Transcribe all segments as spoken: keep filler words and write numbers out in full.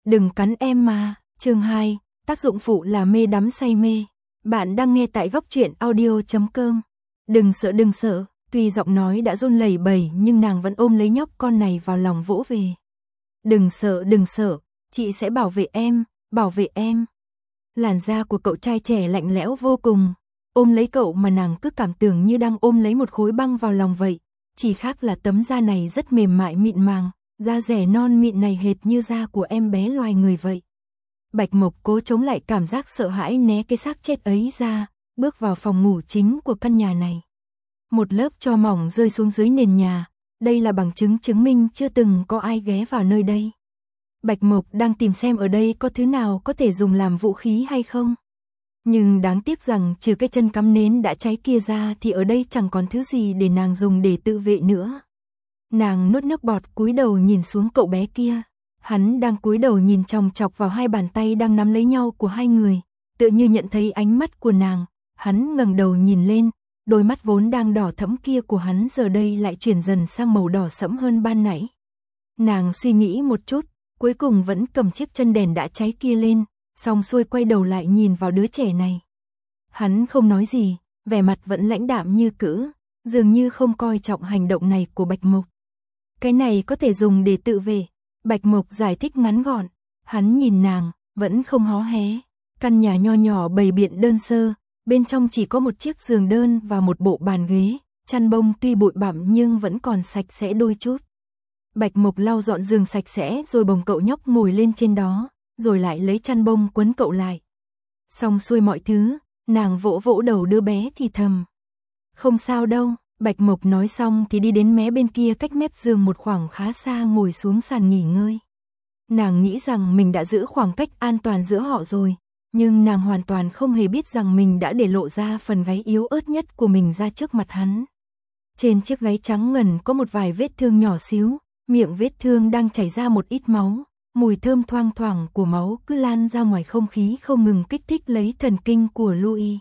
Đừng cắn em mà. Chương hai, tác dụng phụ là mê đắm say mê. Bạn đang nghe tại góc truyện audio chấm com. Đừng sợ đừng sợ, tuy giọng nói đã run lẩy bẩy nhưng nàng vẫn ôm lấy nhóc con này vào lòng vỗ về. Đừng sợ đừng sợ, chị sẽ bảo vệ em, bảo vệ em. Làn da của cậu trai trẻ lạnh lẽo vô cùng, ôm lấy cậu mà nàng cứ cảm tưởng như đang ôm lấy một khối băng vào lòng vậy, chỉ khác là tấm da này rất mềm mại mịn màng, da rẻ non mịn này hệt như da của em bé loài người vậy. Bạch Mộc cố chống lại cảm giác sợ hãi né cái xác chết ấy ra, bước vào phòng ngủ chính của căn nhà này. Một lớp tro mỏng rơi xuống dưới nền nhà, đây là bằng chứng chứng minh chưa từng có ai ghé vào nơi đây. Bạch Mộc đang tìm xem ở đây có thứ nào có thể dùng làm vũ khí hay không. Nhưng đáng tiếc rằng trừ cái chân cắm nến đã cháy kia ra thì ở đây chẳng còn thứ gì để nàng dùng để tự vệ nữa. Nàng nuốt nước bọt cúi đầu nhìn xuống cậu bé kia. Hắn đang cúi đầu nhìn chòng chọc vào hai bàn tay đang nắm lấy nhau của hai người, tựa như nhận thấy ánh mắt của nàng. Hắn ngẩng đầu nhìn lên, đôi mắt vốn đang đỏ thẫm kia của hắn giờ đây lại chuyển dần sang màu đỏ sẫm hơn ban nãy. Nàng suy nghĩ một chút, cuối cùng vẫn cầm chiếc chân đèn đã cháy kia lên, xong xuôi quay đầu lại nhìn vào đứa trẻ này. Hắn không nói gì, vẻ mặt vẫn lãnh đạm như cữ, dường như không coi trọng hành động này của Bạch Mộc. Cái này có thể dùng để tự vệ, Bạch Mộc giải thích ngắn gọn. Hắn nhìn nàng, vẫn không hó hé. Căn nhà nho nhỏ bày biện đơn sơ, bên trong chỉ có một chiếc giường đơn và một bộ bàn ghế, chăn bông tuy bụi bặm nhưng vẫn còn sạch sẽ đôi chút. Bạch Mộc lau dọn giường sạch sẽ rồi bồng cậu nhóc ngồi lên trên đó, rồi lại lấy chăn bông quấn cậu lại. Xong xuôi mọi thứ, nàng vỗ vỗ đầu đứa bé thì thầm. Không sao đâu, Bạch Mộc nói xong thì đi đến mé bên kia cách mép giường một khoảng khá xa ngồi xuống sàn nghỉ ngơi. Nàng nghĩ rằng mình đã giữ khoảng cách an toàn giữa họ rồi, nhưng nàng hoàn toàn không hề biết rằng mình đã để lộ ra phần gáy yếu ớt nhất của mình ra trước mặt hắn. Trên chiếc gáy trắng ngần có một vài vết thương nhỏ xíu, miệng vết thương đang chảy ra một ít máu, mùi thơm thoang thoảng của máu cứ lan ra ngoài không khí không ngừng kích thích lấy thần kinh của Louis.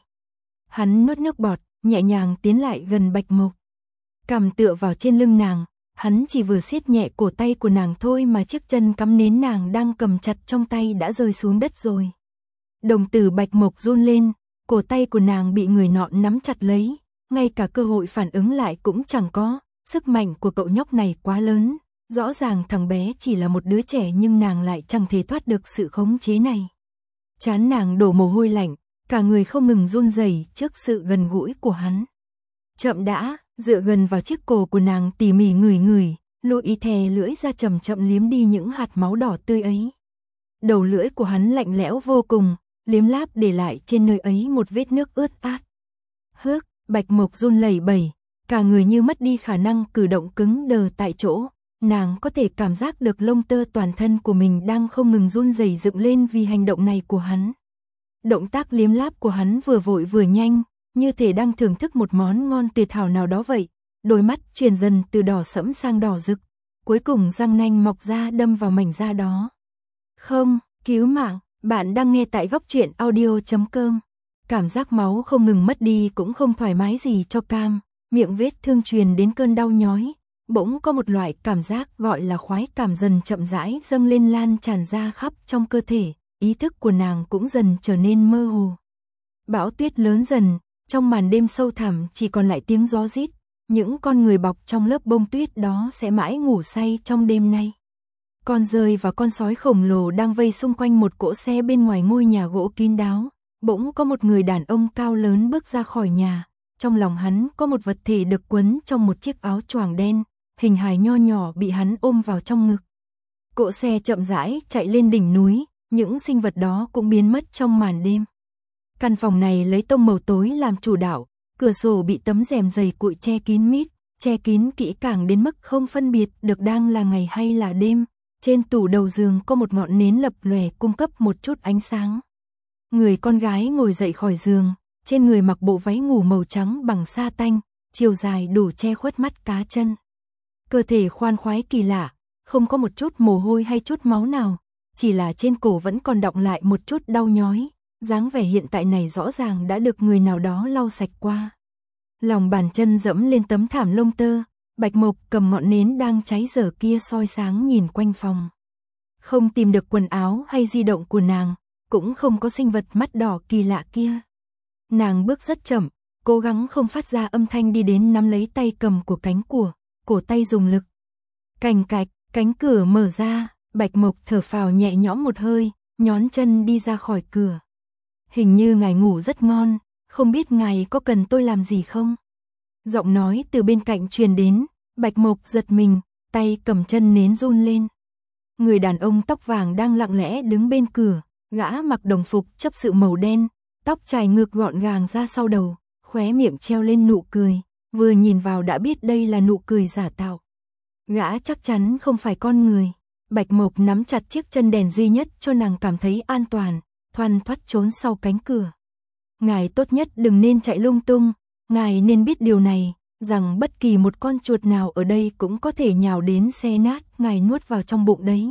Hắn nuốt nước bọt, nhẹ nhàng tiến lại gần Bạch Mộc. Cằm tựa vào trên lưng nàng, hắn chỉ vừa siết nhẹ cổ tay của nàng thôi mà chiếc chân cắm nến nàng đang cầm chặt trong tay đã rơi xuống đất rồi. Đồng tử Bạch Mộc run lên, cổ tay của nàng bị người nọ nắm chặt lấy, ngay cả cơ hội phản ứng lại cũng chẳng có, sức mạnh của cậu nhóc này quá lớn, rõ ràng thằng bé chỉ là một đứa trẻ nhưng nàng lại chẳng thể thoát được sự khống chế này. Trán nàng đổ mồ hôi lạnh, cả người không ngừng run rẩy trước sự gần gũi của hắn. Chậm đã, dựa gần vào chiếc cổ của nàng tỉ mỉ ngửi ngửi, Louis thè lưỡi ra chậm chậm liếm đi những hạt máu đỏ tươi ấy. Đầu lưỡi của hắn lạnh lẽo vô cùng, liếm láp để lại trên nơi ấy một vết nước ướt át. Hước, Bạch Mộc run lẩy bẩy, cả người như mất đi khả năng cử động cứng đờ tại chỗ. Nàng có thể cảm giác được lông tơ toàn thân của mình đang không ngừng run rẩy dựng lên vì hành động này của hắn. Động tác liếm láp của hắn vừa vội vừa nhanh, như thể đang thưởng thức một món ngon tuyệt hảo nào đó vậy. Đôi mắt chuyển dần từ đỏ sẫm sang đỏ rực, cuối cùng răng nanh mọc ra đâm vào mảnh da đó. Không, cứu mạng, bạn đang nghe tại góc truyện audio chấm com. Cảm giác máu không ngừng mất đi cũng không thoải mái gì cho Cam, miệng vết thương truyền đến cơn đau nhói. Bỗng có một loại cảm giác gọi là khoái cảm dần chậm rãi dâng lên lan tràn ra khắp trong cơ thể, ý thức của nàng cũng dần trở nên mơ hồ. Bão tuyết lớn dần, trong màn đêm sâu thẳm chỉ còn lại tiếng gió rít, những con người bọc trong lớp bông tuyết đó sẽ mãi ngủ say trong đêm nay. Con dơi và con sói khổng lồ đang vây xung quanh một cỗ xe bên ngoài ngôi nhà gỗ kín đáo, bỗng có một người đàn ông cao lớn bước ra khỏi nhà, trong lòng hắn có một vật thể được quấn trong một chiếc áo choàng đen. Hình hài nho nhỏ bị hắn ôm vào trong ngực. Cỗ xe chậm rãi chạy lên đỉnh núi, những sinh vật đó cũng biến mất trong màn đêm. Căn phòng này lấy tông màu tối làm chủ đạo, cửa sổ bị tấm rèm dày cuội che kín mít, che kín kỹ càng đến mức không phân biệt được đang là ngày hay là đêm. Trên tủ đầu giường có một ngọn nến lập lòe cung cấp một chút ánh sáng. Người con gái ngồi dậy khỏi giường, trên người mặc bộ váy ngủ màu trắng bằng sa tanh, chiều dài đủ che khuất mắt cá chân. Cơ thể khoan khoái kỳ lạ, không có một chút mồ hôi hay chút máu nào, chỉ là trên cổ vẫn còn đọng lại một chút đau nhói, dáng vẻ hiện tại này rõ ràng đã được người nào đó lau sạch qua. Lòng bàn chân dẫm lên tấm thảm lông tơ, Bạch Mộc cầm ngọn nến đang cháy dở kia soi sáng nhìn quanh phòng. Không tìm được quần áo hay di động của nàng, cũng không có sinh vật mắt đỏ kỳ lạ kia. Nàng bước rất chậm, cố gắng không phát ra âm thanh đi đến nắm lấy tay cầm của cánh của, cổ tay dùng lực. Cành cạch, cánh cửa mở ra, Bạch Mộc thở phào nhẹ nhõm một hơi, nhón chân đi ra khỏi cửa. Hình như ngài ngủ rất ngon, không biết ngài có cần tôi làm gì không? Giọng nói từ bên cạnh truyền đến, Bạch Mộc giật mình, tay cầm chân nến run lên. Người đàn ông tóc vàng đang lặng lẽ đứng bên cửa, gã mặc đồng phục chấp sự màu đen, tóc chải ngược gọn gàng ra sau đầu, khóe miệng treo lên nụ cười, vừa nhìn vào đã biết đây là nụ cười giả tạo. Gã chắc chắn không phải con người. Bạch Mộc nắm chặt chiếc chân đèn duy nhất cho nàng cảm thấy an toàn, thoăn thoắt trốn sau cánh cửa. Ngài tốt nhất đừng nên chạy lung tung, ngài nên biết điều này, rằng bất kỳ một con chuột nào ở đây cũng có thể nhào đến xé nát ngài nuốt vào trong bụng đấy.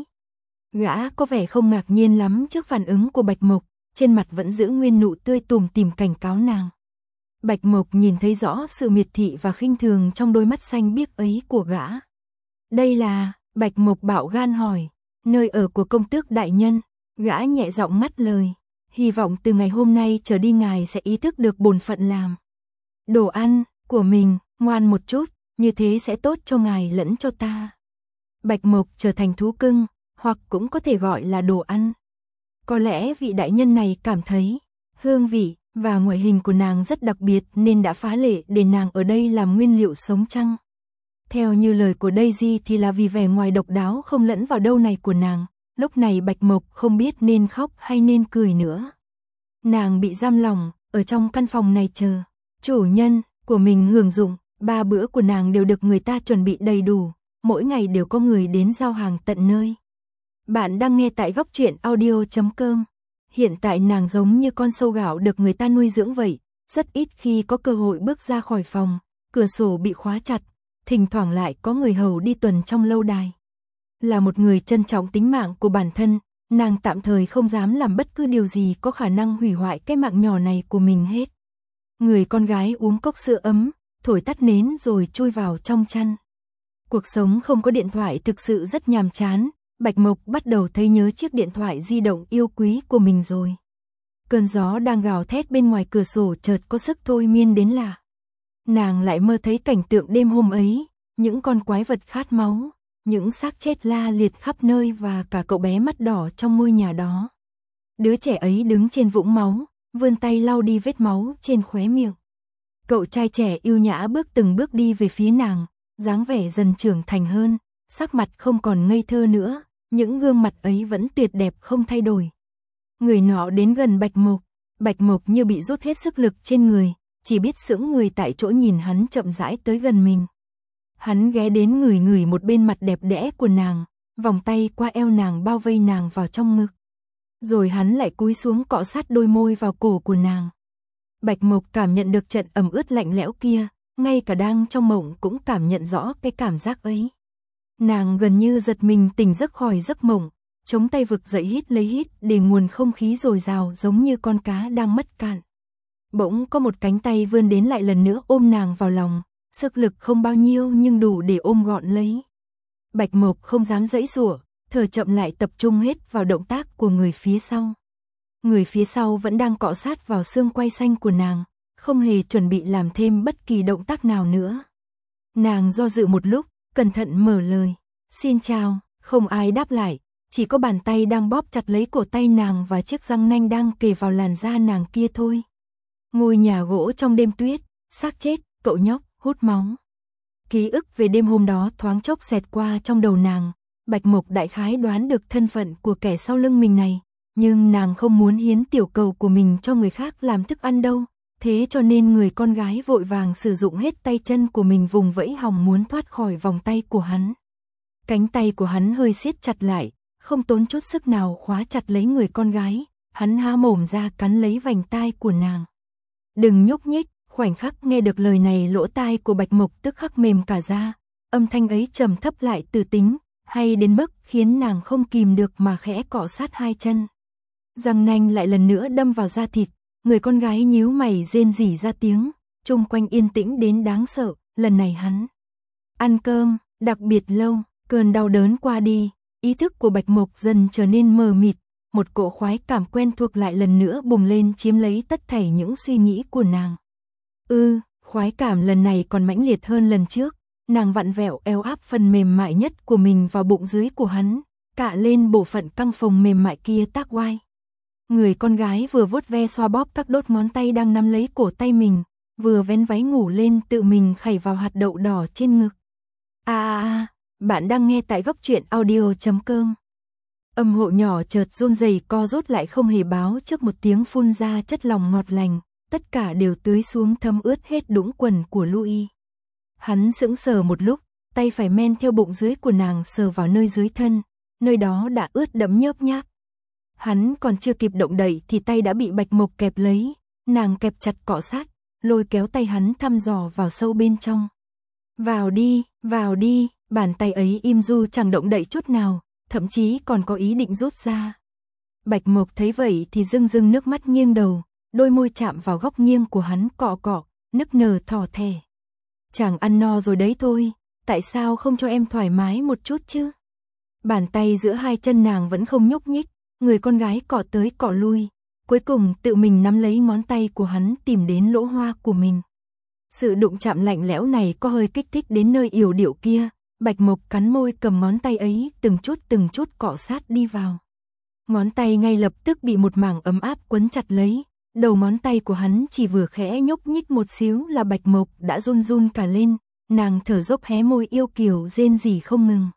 Gã có vẻ không ngạc nhiên lắm trước phản ứng của Bạch Mộc, trên mặt vẫn giữ nguyên nụ tươi tủm tỉm cảnh cáo nàng. Bạch Mộc nhìn thấy rõ sự miệt thị và khinh thường trong đôi mắt xanh biếc ấy của gã. Đây là, Bạch Mộc bạo gan hỏi, nơi ở của công tước đại nhân. Gã nhẹ giọng ngắt lời, hy vọng từ ngày hôm nay trở đi ngài sẽ ý thức được bổn phận làm đồ ăn của mình, ngoan một chút, như thế sẽ tốt cho ngài lẫn cho ta. Bạch Mộc trở thành thú cưng, hoặc cũng có thể gọi là đồ ăn. Có lẽ vị đại nhân này cảm thấy hương vị và ngoại hình của nàng rất đặc biệt nên đã phá lệ để nàng ở đây làm nguyên liệu sống chăng. Theo như lời của Daisy thì là vì vẻ ngoài độc đáo không lẫn vào đâu này của nàng, lúc này Bạch Mộc không biết nên khóc hay nên cười nữa. Nàng bị giam lỏng ở trong căn phòng này chờ chủ nhân của mình hưởng dụng, ba bữa của nàng đều được người ta chuẩn bị đầy đủ, mỗi ngày đều có người đến giao hàng tận nơi. Bạn đang nghe tại góc truyện audio chấm com. Hiện tại nàng giống như con sâu gạo được người ta nuôi dưỡng vậy, rất ít khi có cơ hội bước ra khỏi phòng, cửa sổ bị khóa chặt, thỉnh thoảng lại có người hầu đi tuần trong lâu đài. Là một người trân trọng tính mạng của bản thân, nàng tạm thời không dám làm bất cứ điều gì có khả năng hủy hoại cái mạng nhỏ này của mình hết. Người con gái uống cốc sữa ấm, thổi tắt nến rồi chui vào trong chăn. Cuộc sống không có điện thoại thực sự rất nhàm chán, Bạch Mộc bắt đầu thấy nhớ chiếc điện thoại di động yêu quý của mình rồi. Cơn gió đang gào thét bên ngoài cửa sổ chợt có sức thôi miên đến lạ. Nàng lại mơ thấy cảnh tượng đêm hôm ấy, những con quái vật khát máu, những xác chết la liệt khắp nơi và cả cậu bé mắt đỏ trong ngôi nhà đó. Đứa trẻ ấy đứng trên vũng máu, vươn tay lau đi vết máu trên khóe miệng. Cậu trai trẻ yêu nhã bước từng bước đi về phía nàng, dáng vẻ dần trưởng thành hơn, sắc mặt không còn ngây thơ nữa, những gương mặt ấy vẫn tuyệt đẹp không thay đổi. Người nọ đến gần Bạch Mộc, Bạch Mộc như bị rút hết sức lực trên người, chỉ biết sững người tại chỗ nhìn hắn chậm rãi tới gần mình. Hắn ghé đến ngửi ngửi một bên mặt đẹp đẽ của nàng, vòng tay qua eo nàng bao vây nàng vào trong ngực. Rồi hắn lại cúi xuống cọ sát đôi môi vào cổ của nàng. Bạch Mộc cảm nhận được trận ẩm ướt lạnh lẽo kia, ngay cả đang trong mộng cũng cảm nhận rõ cái cảm giác ấy. Nàng gần như giật mình tỉnh giấc khỏi giấc mộng, chống tay vực dậy hít lấy hít để nguồn không khí dồi dào giống như con cá đang mất cạn. Bỗng có một cánh tay vươn đến lại lần nữa ôm nàng vào lòng, sức lực không bao nhiêu nhưng đủ để ôm gọn lấy. Bạch Mộc không dám giãy giụa, thở chậm lại tập trung hết vào động tác của người phía sau. Người phía sau vẫn đang cọ sát vào xương quai xanh của nàng, không hề chuẩn bị làm thêm bất kỳ động tác nào nữa. Nàng do dự một lúc, cẩn thận mở lời, xin chào, không ai đáp lại, chỉ có bàn tay đang bóp chặt lấy cổ tay nàng và chiếc răng nanh đang kề vào làn da nàng kia thôi. Ngôi nhà gỗ trong đêm tuyết, xác chết, cậu nhóc, hút máu. Ký ức về đêm hôm đó thoáng chốc xẹt qua trong đầu nàng, Bạch Mộc đại khái đoán được thân phận của kẻ sau lưng mình này, nhưng nàng không muốn hiến tiểu cầu của mình cho người khác làm thức ăn đâu, thế cho nên người con gái vội vàng sử dụng hết tay chân của mình vùng vẫy hòng muốn thoát khỏi vòng tay của hắn. Cánh tay của hắn hơi siết chặt lại, không tốn chút sức nào khóa chặt lấy người con gái, hắn há mồm ra cắn lấy vành tai của nàng. Đừng nhúc nhích, khoảnh khắc nghe được lời này lỗ tai của Bạch Mộc tức khắc mềm cả ra, âm thanh ấy trầm thấp lại từ tính, hay đến mức khiến nàng không kìm được mà khẽ cọ sát hai chân. Răng nanh lại lần nữa đâm vào da thịt, người con gái nhíu mày rên rỉ ra tiếng, chung quanh yên tĩnh đến đáng sợ, lần này hắn ăn cơm, đặc biệt lâu, cơn đau đớn qua đi, Ý thức của Bạch Mộc dần trở nên mờ mịt, một cỗ khoái cảm quen thuộc lại lần nữa bùng lên chiếm lấy tất thảy những suy nghĩ của nàng. Ư, ừ, khoái cảm lần này còn mãnh liệt hơn lần trước, nàng vặn vẹo eo áp phần mềm mại nhất của mình vào bụng dưới của hắn, cạ lên bộ phận căng phồng mềm mại kia tác oai. Người con gái vừa vuốt ve xoa bóp các đốt ngón tay đang nắm lấy cổ tay mình, vừa vén váy ngủ lên tự mình khảy vào hạt đậu đỏ trên ngực. À à à, bạn đang nghe tại góc truyện audio chấm com. Âm hộ nhỏ chợt run rẩy co rút lại không hề báo trước một tiếng phun ra chất lỏng ngọt lành, tất cả đều tưới xuống thấm ướt hết đũng quần của Louis. Hắn sững sờ một lúc, tay phải men theo bụng dưới của nàng sờ vào nơi dưới thân, nơi đó đã ướt đẫm nhớp nháp. Hắn còn chưa kịp động đậy thì tay đã bị Bạch Mộc kẹp lấy, nàng kẹp chặt cọ sát, lôi kéo tay hắn thăm dò vào sâu bên trong. Vào đi, vào đi, bàn tay ấy im du chẳng động đậy chút nào, thậm chí còn có ý định rút ra. Bạch Mộc thấy vậy thì rưng rưng nước mắt nghiêng đầu, đôi môi chạm vào góc nghiêng của hắn cọ cọ, nức nở thỏ thẻ. Chàng ăn no rồi đấy thôi, tại sao không cho em thoải mái một chút chứ? Bàn tay giữa hai chân nàng vẫn không nhúc nhích, người con gái cọ tới cọ lui, cuối cùng tự mình nắm lấy ngón tay của hắn tìm đến lỗ hoa của mình. Sự đụng chạm lạnh lẽo này có hơi kích thích đến nơi yểu điệu kia, Bạch Mộc cắn môi cầm ngón tay ấy từng chút từng chút cọ sát đi vào. Ngón tay ngay lập tức bị một mảng ấm áp quấn chặt lấy, đầu ngón tay của hắn chỉ vừa khẽ nhúc nhích một xíu là Bạch Mộc đã run run cả lên, nàng thở dốc hé môi yêu kiều rên rỉ không ngừng.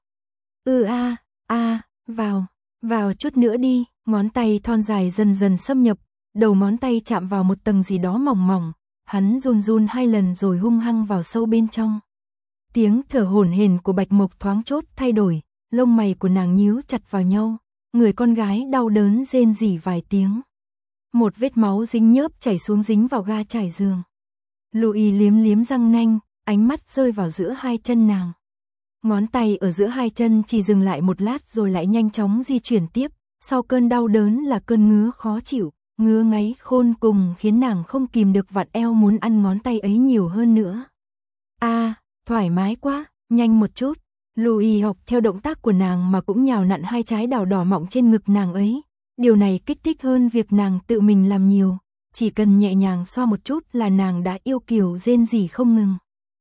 Ừ a, a, vào, vào chút nữa đi, ngón tay thon dài dần dần xâm nhập, đầu ngón tay chạm vào một tầng gì đó mỏng mỏng, hắn run run hai lần rồi hung hăng vào sâu bên trong. Tiếng thở hổn hển của Bạch Mộc thoáng chốt thay đổi, lông mày của nàng nhíu chặt vào nhau, người con gái đau đớn rên rỉ vài tiếng. Một vết máu dính nhớp chảy xuống dính vào ga trải giường. Louis liếm liếm răng nanh, ánh mắt rơi vào giữa hai chân nàng. Ngón tay ở giữa hai chân chỉ dừng lại một lát rồi lại nhanh chóng di chuyển tiếp, sau cơn đau đớn là cơn ngứa khó chịu, ngứa ngáy khôn cùng khiến nàng không kìm được vặn eo muốn ăn ngón tay ấy nhiều hơn nữa. A, à, thoải mái quá, nhanh một chút. Louis học theo động tác của nàng mà cũng nhào nặn hai trái đào đỏ mọng trên ngực nàng ấy. Điều này kích thích hơn việc nàng tự mình làm nhiều, chỉ cần nhẹ nhàng xoa một chút là nàng đã yêu kiều rên rỉ không ngừng.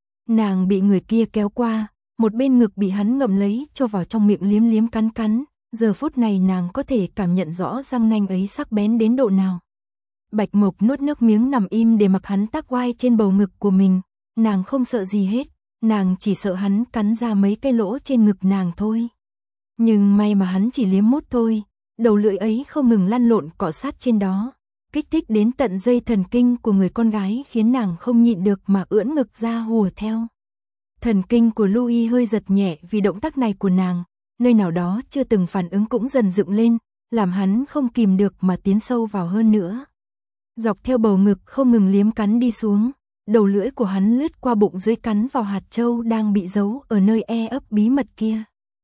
Nàng bị người kia kéo qua, một bên ngực bị hắn ngậm lấy cho vào trong miệng liếm liếm cắn cắn, giờ phút này nàng có thể cảm nhận rõ răng nanh ấy sắc bén đến độ nào. Bạch Mộc nuốt nước miếng nằm im để mặc hắn tác oai trên bầu ngực của mình, nàng không sợ gì hết, nàng chỉ sợ hắn cắn ra mấy cái lỗ trên ngực nàng thôi. Nhưng may mà hắn chỉ liếm mút thôi, đầu lưỡi ấy không ngừng lăn lộn cọ sát trên đó, kích thích đến tận dây thần kinh của người con gái khiến nàng không nhịn được mà ưỡn ngực ra hùa theo. Thần kinh của Louis hơi giật nhẹ vì động tác này của nàng, nơi nào đó chưa từng phản ứng cũng dần dựng lên, làm hắn không kìm được mà tiến sâu vào hơn nữa. Dọc theo bầu ngực không ngừng liếm cắn đi xuống, đầu lưỡi của hắn lướt qua bụng dưới cắn vào hạt châu đang bị giấu ở nơi e ấp bí mật kia.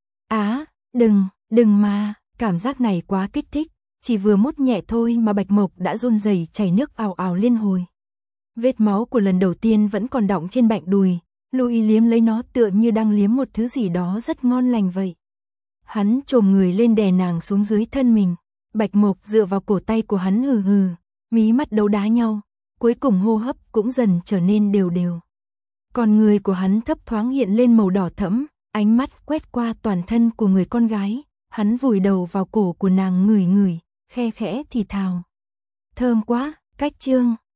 Á, đừng, đừng mà, cảm giác này quá kích thích, chỉ vừa mút nhẹ thôi mà Bạch Mộc đã run rẩy chảy nước ào ào liên hồi. Vết máu của lần đầu tiên vẫn còn đọng trên bạnh đùi, Louis liếm lấy nó tựa như đang liếm một thứ gì đó rất ngon lành vậy. Hắn chồm người lên đè nàng xuống dưới thân mình, Bạch Mộc dựa vào cổ tay của hắn hừ hừ, mí mắt đấu đá nhau, cuối cùng hô hấp cũng dần trở nên đều đều. Còn người của hắn thấp thoáng hiện lên màu đỏ thẫm, ánh mắt quét qua toàn thân của người con gái, hắn vùi đầu vào cổ của nàng ngửi ngửi, khe khẽ thì thào. Thơm quá, cách chương.